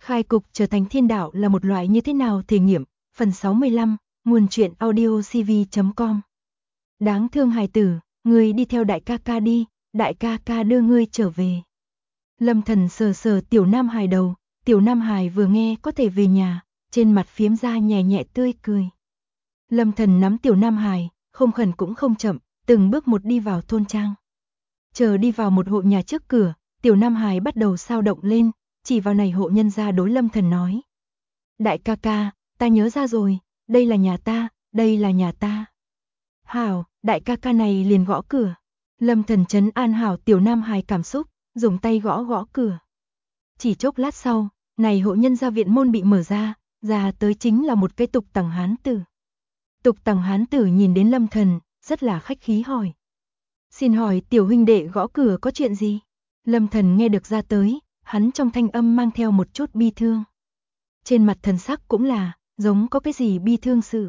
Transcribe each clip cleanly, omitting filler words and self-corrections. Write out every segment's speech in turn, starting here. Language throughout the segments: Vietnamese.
Khai cục trở thành thiên đạo là một loại như thế nào thể nghiệm, phần 65, nguồn truyện audiocv.com. Đáng thương hài tử, ngươi đi theo đại ca ca đi, đại ca ca đưa ngươi trở về. Lâm Thần sờ sờ tiểu Nam Hải đầu, tiểu Nam Hải vừa nghe có thể về nhà, trên mặt phiếm ra nhẹ nhẹ tươi cười. Lâm Thần nắm tiểu Nam Hải, không khẩn cũng không chậm, từng bước một đi vào thôn trang. Chờ đi vào một hộ nhà trước cửa, tiểu Nam Hải bắt đầu sao động lên, chỉ vào này hộ nhân gia đối Lâm Thần nói. Đại ca ca, ta nhớ ra rồi, đây là nhà ta, đây là nhà ta. Hảo, đại ca ca này liền gõ cửa. Lâm Thần trấn an hảo tiểu Nam Hải cảm xúc, dùng tay gõ gõ cửa. Chỉ chốc lát sau, này hộ nhân gia viện môn bị mở ra tới chính là một cái tục tằng hán tử. Tục tằng hán tử nhìn đến Lâm Thần, rất là khách khí hỏi. Xin hỏi tiểu huynh đệ gõ cửa có chuyện gì? Lâm Thần nghe được ra tới, hắn trong thanh âm mang theo một chút bi thương. Trên mặt thần sắc cũng là, giống có cái gì bi thương sự.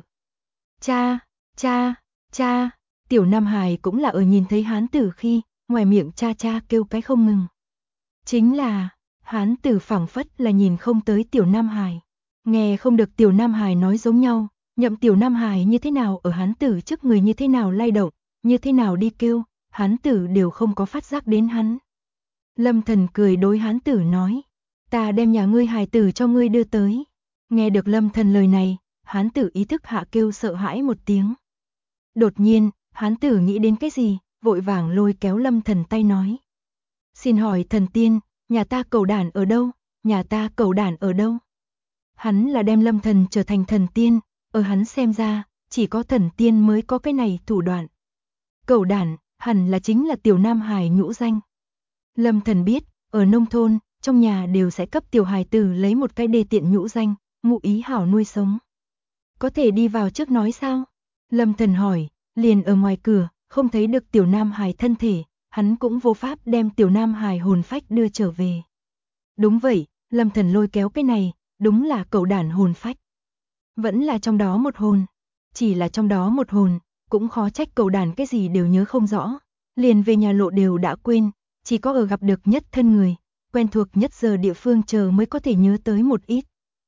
Cha, tiểu Nam Hải cũng là ở nhìn thấy hán tử khi, ngoài miệng cha kêu cái không ngừng. Chính là, hán tử phảng phất là nhìn không tới tiểu Nam Hải. Nghe không được tiểu Nam Hải nói giống nhau, nhậm tiểu Nam Hải như thế nào ở hán tử trước người như thế nào lay động, như thế nào đi kêu, hán tử đều không có phát giác đến hắn. Lâm Thần cười đối hán tử nói, ta đem nhà ngươi hài tử cho ngươi đưa tới. Nghe được Lâm Thần lời này, hán tử ý thức hạ kêu sợ hãi một tiếng. Đột nhiên, hán tử nghĩ đến cái gì, vội vàng lôi kéo Lâm Thần tay nói. Xin hỏi thần tiên, nhà ta cẩu đản ở đâu, nhà ta cẩu đản ở đâu? Hắn là đem Lâm Thần trở thành thần tiên, ở hắn xem ra, chỉ có thần tiên mới có cái này thủ đoạn. Cẩu đản, hẳn là chính là tiểu Nam Hải nhũ danh. Lâm Thần biết, ở nông thôn, trong nhà đều sẽ cấp tiểu hài tử lấy một cái đê tiện nhũ danh, ngụ ý hảo nuôi sống. Có thể đi vào trước nói sao? Lâm Thần hỏi, liền ở ngoài cửa, không thấy được tiểu Nam Hải thân thể, hắn cũng vô pháp đem tiểu Nam Hải hồn phách đưa trở về. Đúng vậy, Lâm Thần lôi kéo cái này, đúng là cẩu đản hồn phách. Vẫn là trong đó một hồn, chỉ là trong đó một hồn, cũng khó trách cẩu đản cái gì đều nhớ không rõ, liền về nhà lộ đều đã quên, chỉ có ở gặp được nhất thân người, quen thuộc nhất giờ địa phương chờ mới có thể nhớ tới một ít.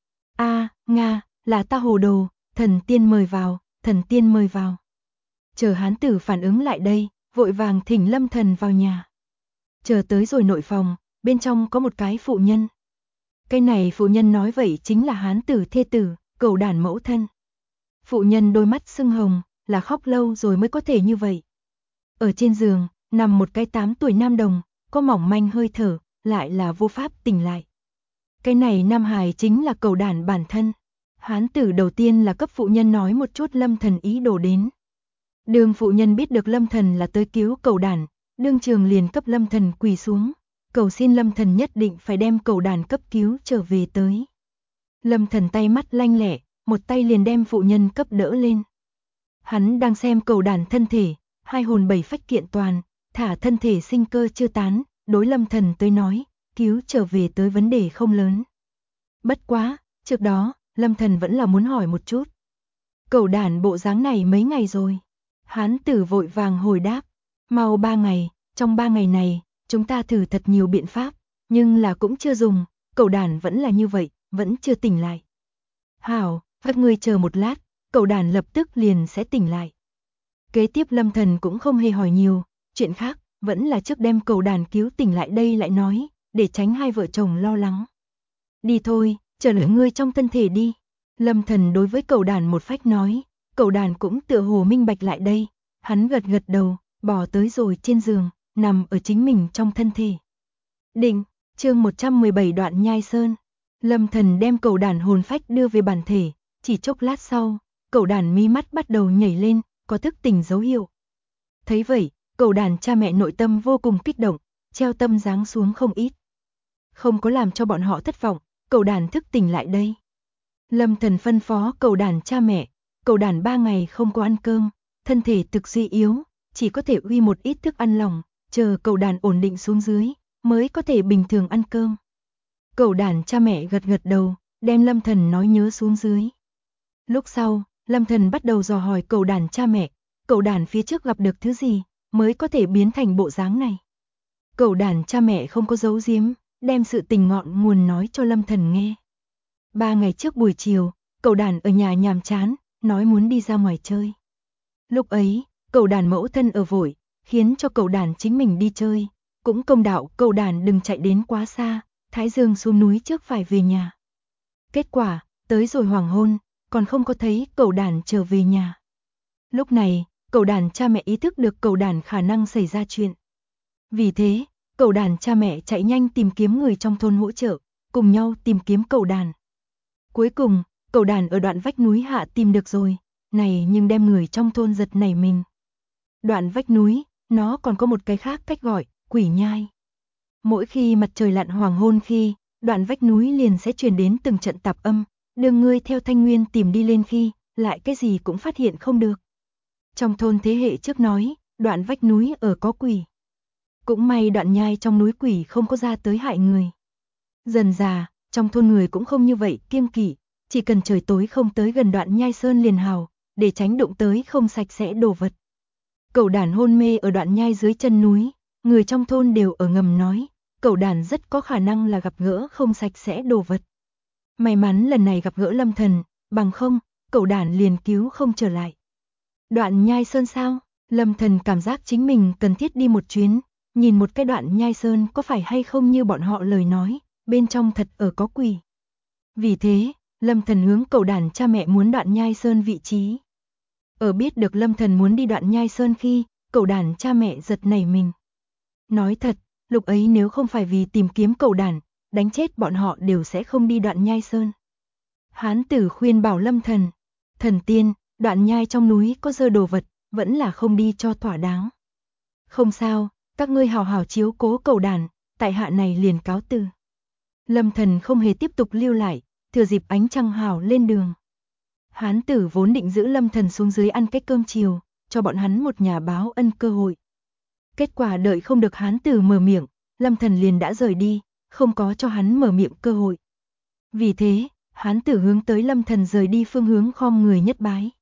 Nga, là ta hồ đồ, thần tiên mời vào, thần tiên mời vào. Chờ hán tử phản ứng lại đây, vội vàng thỉnh Lâm Thần vào nhà. Chờ tới rồi nội phòng, bên trong có một cái phụ nhân. Cái này phụ nhân nói vậy chính là hán tử thê tử, cẩu đản mẫu thân. Phụ nhân đôi mắt sưng hồng, là khóc lâu rồi mới có thể như vậy. Ở trên giường, nằm một cái 8 tuổi nam đồng, có mỏng manh hơi thở, lại là vô pháp tỉnh lại. Cái này Nam Hải chính là cẩu đản bản thân. Hán tử đầu tiên là cấp phụ nhân nói một chút Lâm Thần ý đồ đến. Đường phụ nhân biết được Lâm Thần là tới cứu cẩu đản, đương trường liền cấp Lâm Thần quỳ xuống, cầu xin Lâm Thần nhất định phải đem cẩu đản cấp cứu trở về tới. Lâm Thần tay mắt lanh lẹ, một tay liền đem phụ nhân cấp đỡ lên. Hắn đang xem cẩu đản thân thể, hai hồn bảy phách kiện toàn, thả thân thể sinh cơ chưa tán, đối Lâm Thần tới nói, cứu trở về tới vấn đề không lớn. Bất quá, trước đó, Lâm Thần vẫn là muốn hỏi một chút. Cẩu đản bộ dáng này mấy ngày rồi? Hán tử vội vàng hồi đáp, mau 3 ngày, trong 3 ngày này, chúng ta thử thật nhiều biện pháp, nhưng là cũng chưa dùng, cẩu đản vẫn là như vậy, vẫn chưa tỉnh lại. Hảo, các ngươi chờ một lát, cẩu đản lập tức liền sẽ tỉnh lại. Kế tiếp Lâm Thần cũng không hề hỏi nhiều, chuyện khác, vẫn là trước đem cẩu đản cứu tỉnh lại đây lại nói, để tránh hai vợ chồng lo lắng. Đi thôi, trở lại ngươi trong thân thể đi. Lâm Thần đối với cẩu đản một phách nói, cẩu đản cũng tựa hồ minh bạch lại đây, hắn gật gật đầu, bò tới rồi trên giường, nằm ở chính mình trong thân thể. Định, chương 117 đoạn nhai sơn. Lâm Thần đem cẩu đản hồn phách đưa về bản thể, chỉ chốc lát sau, cẩu đản mí mắt bắt đầu nhảy lên, có thức tỉnh dấu hiệu. Thấy vậy, cẩu đản cha mẹ nội tâm vô cùng kích động, treo tâm giáng xuống không ít. Không có làm cho bọn họ thất vọng, cẩu đản thức tỉnh lại đây. Lâm Thần phân phó cẩu đản cha mẹ, cẩu đản 3 ngày không có ăn cơm, thân thể thực suy yếu, chỉ có thể uy một ít thức ăn lỏng, chờ cẩu đản ổn định xuống dưới, mới có thể bình thường ăn cơm. Cẩu đản cha mẹ gật gật đầu, đem Lâm Thần nói nhớ xuống dưới. Lúc sau, Lâm Thần bắt đầu dò hỏi cẩu đản cha mẹ, cẩu đản phía trước gặp được thứ gì, mới có thể biến thành bộ dáng này. Cẩu đản cha mẹ không có giấu giếm, đem sự tình ngọn nguồn nói cho Lâm Thần nghe. 3 ngày trước buổi chiều, cậu đàn ở nhà nhàm chán, nói muốn đi ra ngoài chơi. Lúc ấy, cậu đàn mẫu thân ở vội, khiến cho cậu đàn chính mình đi chơi, cũng công đạo cậu đàn đừng chạy đến quá xa, Thái Dương xuống núi trước phải về nhà. Kết quả, tới rồi hoàng hôn, còn không có thấy cậu đàn trở về nhà. Lúc này, cậu đàn cha mẹ ý thức được cậu đàn khả năng xảy ra chuyện. Vì thế, cậu đàn cha mẹ chạy nhanh tìm kiếm người trong thôn hỗ trợ, cùng nhau tìm kiếm cậu đàn. Cuối cùng, cậu đàn ở đoạn vách núi hạ tìm được rồi, này nhưng đem người trong thôn giật nảy mình. Đoạn vách núi, nó còn có một cái khác cách gọi, quỷ nhai. Mỗi khi mặt trời lặn hoàng hôn khi, đoạn vách núi liền sẽ truyền đến từng trận tạp âm, đường ngươi theo thanh nguyên tìm đi lên khi, lại cái gì cũng phát hiện không được. Trong thôn thế hệ trước nói, đoạn vách núi ở có quỷ. Cũng may đoạn nhai trong núi quỷ không có ra tới hại người. Dần già, trong thôn người cũng không như vậy kiêng kỵ, chỉ cần trời tối không tới gần đoạn nhai sơn liền hào, để tránh đụng tới không sạch sẽ đồ vật. Cậu đàn hôn mê ở đoạn nhai dưới chân núi, người trong thôn đều ở ngầm nói, cậu đàn rất có khả năng là gặp gỡ không sạch sẽ đồ vật. May mắn lần này gặp gỡ Lâm Thần, bằng không, cậu đàn liền cứu không trở lại. Đoạn nhai sơn sao? Lâm Thần cảm giác chính mình cần thiết đi một chuyến, nhìn một cái đoạn nhai sơn có phải hay không như bọn họ lời nói, bên trong thật ở có quỷ. Vì thế, Lâm Thần hướng cậu đàn cha mẹ muốn đoạn nhai sơn vị trí. Ở biết được Lâm Thần muốn đi đoạn nhai sơn khi, cậu đàn cha mẹ giật nảy mình. Nói thật, lúc ấy nếu không phải vì tìm kiếm cậu đàn, đánh chết bọn họ đều sẽ không đi đoạn nhai sơn. Hán tử khuyên bảo Lâm Thần, thần tiên, đoạn nhai trong núi có dơ đồ vật, vẫn là không đi cho thỏa đáng. Không sao, các ngươi hào hào chiếu cố cậu đàn, tại hạ này liền cáo từ. Lâm Thần không hề tiếp tục lưu lại, thừa dịp ánh trăng hào lên đường. Hán tử vốn định giữ Lâm Thần xuống dưới ăn cái cơm chiều, cho bọn hắn một nhà báo ân cơ hội. Kết quả đợi không được hán tử mở miệng, Lâm Thần liền đã rời đi, không có cho hắn mở miệng cơ hội. Vì thế, hán tử hướng tới Lâm Thần rời đi phương hướng khom người nhất bái.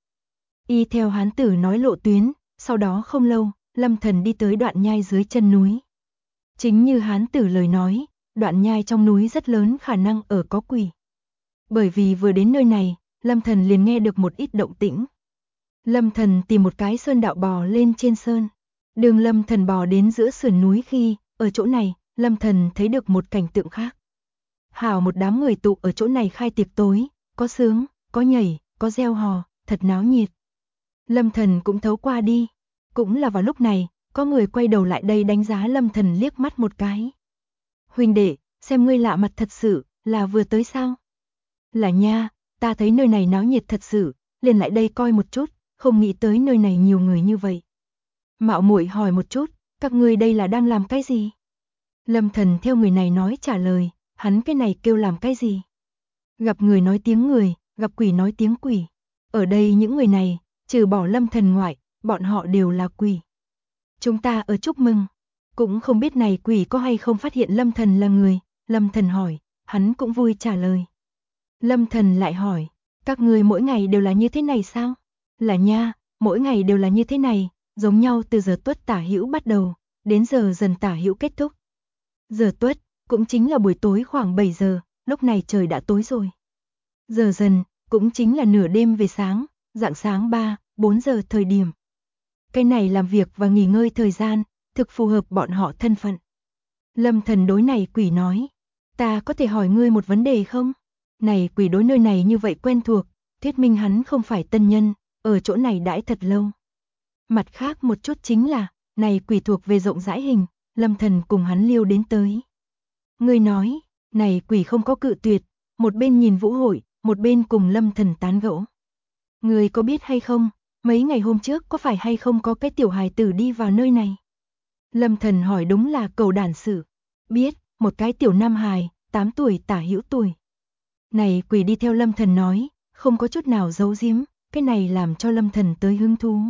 Y theo hán tử nói lộ tuyến, sau đó không lâu, Lâm Thần đi tới đoạn nhai dưới chân núi. Chính như hán tử lời nói, đoạn nhai trong núi rất lớn khả năng ở có quỷ. Bởi vì vừa đến nơi này, Lâm Thần liền nghe được một ít động tĩnh. Lâm Thần tìm một cái sơn đạo bò lên trên sơn. Đường Lâm Thần bò đến giữa sườn núi khi, ở chỗ này, Lâm Thần thấy được một cảnh tượng khác. Hào một đám người tụ ở chỗ này khai tiệc tối, có sướng, có nhảy, có reo hò, thật náo nhiệt. Lâm Thần cũng thấu qua đi. Cũng là vào lúc này, có người quay đầu lại đây đánh giá Lâm Thần liếc mắt một cái. Huynh đệ, xem ngươi lạ mặt thật sự, là vừa tới sao? Là nha, ta thấy nơi này náo nhiệt thật sự, liền lại đây coi một chút, không nghĩ tới nơi này nhiều người như vậy. Mạo muội hỏi một chút, các ngươi đây là đang làm cái gì? Lâm Thần theo người này nói trả lời, hắn cái này kêu làm cái gì? Gặp người nói tiếng người, gặp quỷ nói tiếng quỷ. Ở đây những người này, trừ bỏ Lâm Thần ngoại, bọn họ đều là quỷ. Chúng ta ở chúc mừng. Cũng không biết này quỷ có hay không phát hiện Lâm Thần là người. Lâm Thần hỏi, hắn cũng vui trả lời. Lâm Thần lại hỏi, các ngươi mỗi ngày đều là như thế này sao? Là nha, mỗi ngày đều là như thế này, giống nhau từ giờ tuất tả hữu bắt đầu, đến giờ dần tả hữu kết thúc. Giờ tuất, cũng chính là buổi tối khoảng 7 giờ, lúc này trời đã tối rồi. Giờ dần, cũng chính là nửa đêm về sáng, rạng sáng 3, 4 giờ thời điểm. Cái này làm việc và nghỉ ngơi thời gian, thực phù hợp bọn họ thân phận. Lâm Thần đối này quỷ nói, ta có thể hỏi ngươi một vấn đề không? Này quỷ đối nơi này như vậy quen thuộc, thuyết minh hắn không phải tân nhân, ở chỗ này đãi thật lâu. Mặt khác một chút chính là, này quỷ thuộc về rộng rãi hình, Lâm Thần cùng hắn liêu đến tới. Ngươi nói, này quỷ không có cự tuyệt, một bên nhìn vũ hội, một bên cùng Lâm Thần tán gẫu. Ngươi có biết hay không, mấy ngày hôm trước có phải hay không có cái tiểu hài tử đi vào nơi này? Lâm Thần hỏi đúng là cầu đản sự. Biết, một cái tiểu nam hài, 8 tuổi tả hữu tuổi. Này quỷ đi theo Lâm Thần nói, không có chút nào giấu giếm, cái này làm cho Lâm Thần tới hứng thú.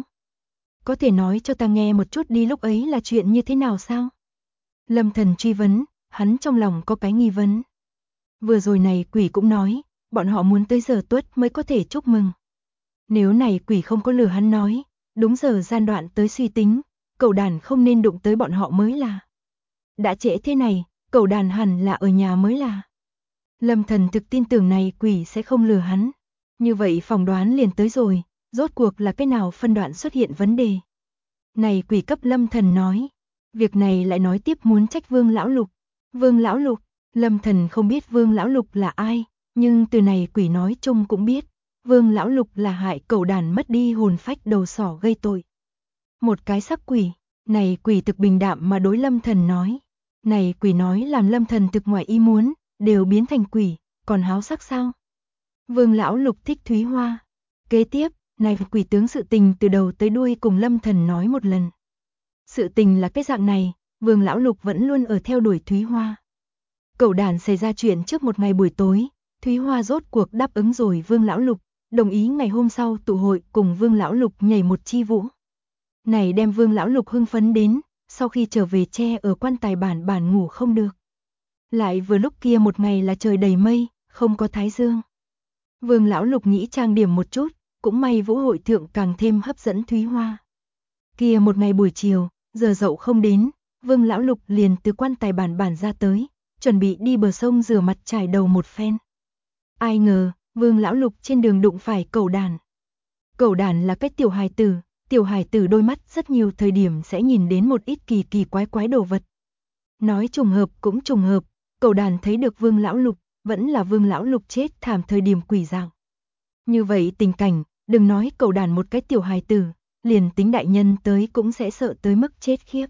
Có thể nói cho ta nghe một chút đi lúc ấy là chuyện như thế nào sao? Lâm Thần truy vấn, hắn trong lòng có cái nghi vấn. Vừa rồi này quỷ cũng nói, bọn họ muốn tới giờ tuất mới có thể chúc mừng. Nếu này quỷ không có lừa hắn nói, đúng giờ gian đoạn tới suy tính, cậu đàn không nên đụng tới bọn họ mới là. Đã trễ thế này, Cẩu đàn hẳn là ở nhà mới là. Lâm Thần thực tin tưởng này quỷ sẽ không lừa hắn. Như vậy phỏng đoán liền tới rồi, rốt cuộc là cái nào phân đoạn xuất hiện vấn đề. Này quỷ cấp Lâm Thần nói. Việc này lại nói tiếp muốn trách Vương Lão Lục. Vương Lão Lục, Lâm Thần không biết Vương Lão Lục là ai, nhưng từ này quỷ nói chung cũng biết. Vương Lão Lục là hại cẩu đàn mất đi hồn phách đầu sỏ gây tội. Một cái sắc quỷ, này quỷ thực bình đạm mà đối Lâm Thần nói. Này quỷ nói làm Lâm Thần thực ngoài ý muốn, đều biến thành quỷ, còn háo sắc sao? Vương Lão Lục thích Thúy Hoa. Kế tiếp, này quỷ tướng sự tình từ đầu tới đuôi cùng Lâm Thần nói một lần. Sự tình là cái dạng này, Vương Lão Lục vẫn luôn ở theo đuổi Thúy Hoa. Cẩu đàn xảy ra chuyện trước một ngày buổi tối, Thúy Hoa rốt cuộc đáp ứng rồi Vương Lão Lục, đồng ý ngày hôm sau tụ hội cùng Vương Lão Lục nhảy một chi vũ. Này đem Vương Lão Lục hưng phấn đến, sau khi trở về che ở quan tài bản ngủ không được. Lại vừa lúc kia một ngày là trời đầy mây, không có thái dương. Vương Lão Lục nghĩ trang điểm một chút, cũng may vũ hội thượng càng thêm hấp dẫn Thúy Hoa. Kia một ngày buổi chiều, giờ dậu không đến, Vương Lão Lục liền từ quan tài bản ra tới, chuẩn bị đi bờ sông rửa mặt trải đầu một phen. Ai ngờ, Vương Lão Lục trên đường đụng phải cẩu đàn. Cẩu đàn là cái tiểu hài tử đôi mắt rất nhiều thời điểm sẽ nhìn đến một ít kỳ quái đồ vật. Nói trùng hợp cũng trùng hợp, cẩu đàn thấy được Vương Lão Lục, vẫn là Vương Lão Lục chết thảm thời điểm quỷ dạng. Như vậy tình cảnh, đừng nói cẩu đàn một cái tiểu hài tử, liền tính đại nhân tới cũng sẽ sợ tới mức chết khiếp.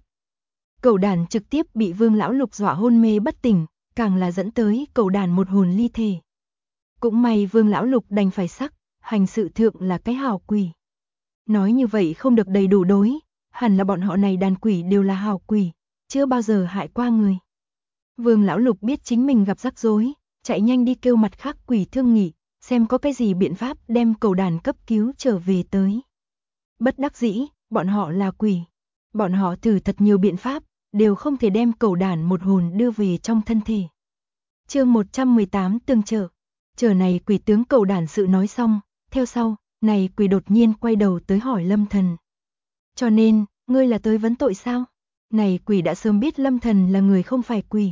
Cẩu đàn trực tiếp bị Vương Lão Lục dọa hôn mê bất tỉnh, càng là dẫn tới cẩu đàn một hồn ly thể. Cũng may Vương Lão Lục đành phải sắc, hành sự thượng là cái hảo quỷ. Nói như vậy không được đầy đủ đối, hẳn là bọn họ này đàn quỷ đều là hảo quỷ, chưa bao giờ hại qua người. Vương Lão Lục biết chính mình gặp rắc rối, chạy nhanh đi kêu mặt khác quỷ thương nghị, xem có cái gì biện pháp đem cẩu đàn cấp cứu trở về tới. Bất đắc dĩ, bọn họ là quỷ. Bọn họ thử thật nhiều biện pháp, đều không thể đem cẩu đàn một hồn đưa về trong thân thể. Chương 118 tương trợ. Chờ này quỷ tướng cẩu đàn sự nói xong, theo sau, này quỷ đột nhiên quay đầu tới hỏi Lâm Thần. Cho nên, ngươi là tới vấn tội sao? Này quỷ đã sớm biết Lâm Thần là người không phải quỷ.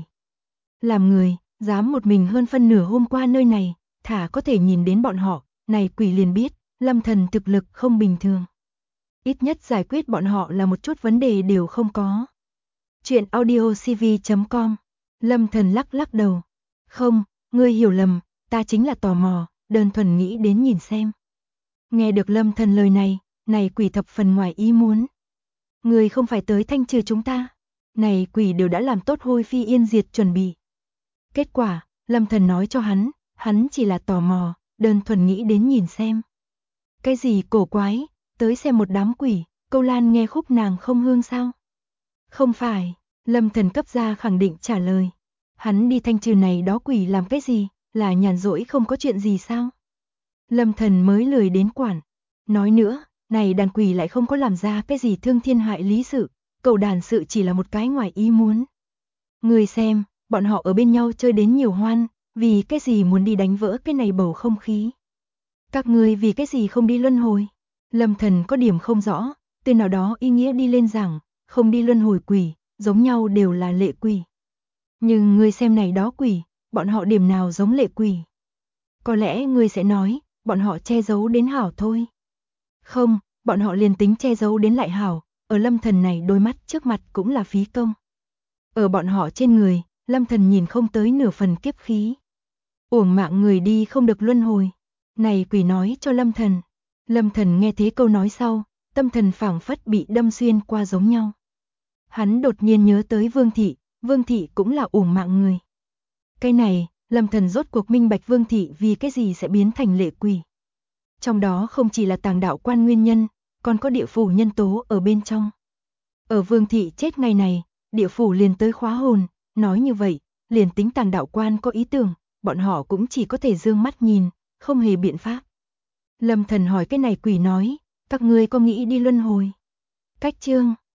Làm người, dám một mình hơn phân nửa hôm qua nơi này, thả có thể nhìn đến bọn họ, này quỷ liền biết, Lâm Thần thực lực không bình thường. Ít nhất giải quyết bọn họ là một chút vấn đề đều không có. Chuyện audiocv.com. Lâm Thần lắc đầu. Không, ngươi hiểu lầm, ta chính là tò mò, đơn thuần nghĩ đến nhìn xem. Nghe được Lâm Thần lời này, này quỷ thập phần ngoài ý muốn. Ngươi không phải tới thanh trừ chúng ta. Này quỷ đều đã làm tốt hôi phi yên diệt chuẩn bị. Kết quả, Lâm Thần nói cho hắn chỉ là tò mò, đơn thuần nghĩ đến nhìn xem. Cái gì cổ quái, tới xem một đám quỷ, Câu Lan nghe khúc nàng không hương sao? Không phải, Lâm Thần cấp ra khẳng định trả lời. Hắn đi thanh trừ này đó quỷ làm cái gì, là nhàn rỗi không có chuyện gì sao? Lâm Thần mới lười đến quản. Nói nữa, này đàn quỷ lại không có làm ra cái gì thương thiên hại lý sự, cẩu đàn sự chỉ là một cái ngoài ý muốn. Người xem, bọn họ ở bên nhau chơi đến nhiều hoan, vì cái gì muốn đi đánh vỡ cái này bầu không khí? Các ngươi vì cái gì không đi luân hồi? Lâm Thần có điểm không rõ, từ nào đó ý nghĩa đi lên rằng, không đi luân hồi quỷ, giống nhau đều là lệ quỷ. Nhưng ngươi xem này đó quỷ, bọn họ điểm nào giống lệ quỷ? Có lẽ ngươi sẽ nói, bọn họ che giấu đến hảo thôi. Không, bọn họ liền tính che giấu đến lại hảo, ở Lâm Thần này đôi mắt trước mặt cũng là phí công. Ở bọn họ trên người, Lâm Thần nhìn không tới nửa phần kiếp khí. Uổng mạng người đi không được luân hồi. Này quỷ nói cho Lâm Thần. Lâm Thần nghe thế câu nói sau, tâm thần phảng phất bị đâm xuyên qua giống nhau. Hắn đột nhiên nhớ tới Vương Thị cũng là uổng mạng người. Cái này, Lâm Thần rốt cuộc minh bạch Vương Thị vì cái gì sẽ biến thành lệ quỷ. Trong đó không chỉ là tàng đạo quan nguyên nhân, còn có địa phủ nhân tố ở bên trong. Ở Vương Thị chết ngày này, địa phủ liền tới khóa hồn, nói như vậy, liền tính tàng đạo quan có ý tưởng, bọn họ cũng chỉ có thể dương mắt nhìn, không hề biện pháp. Lâm Thần hỏi cái này quỷ nói, các ngươi có nghĩ đi luân hồi? Cách chương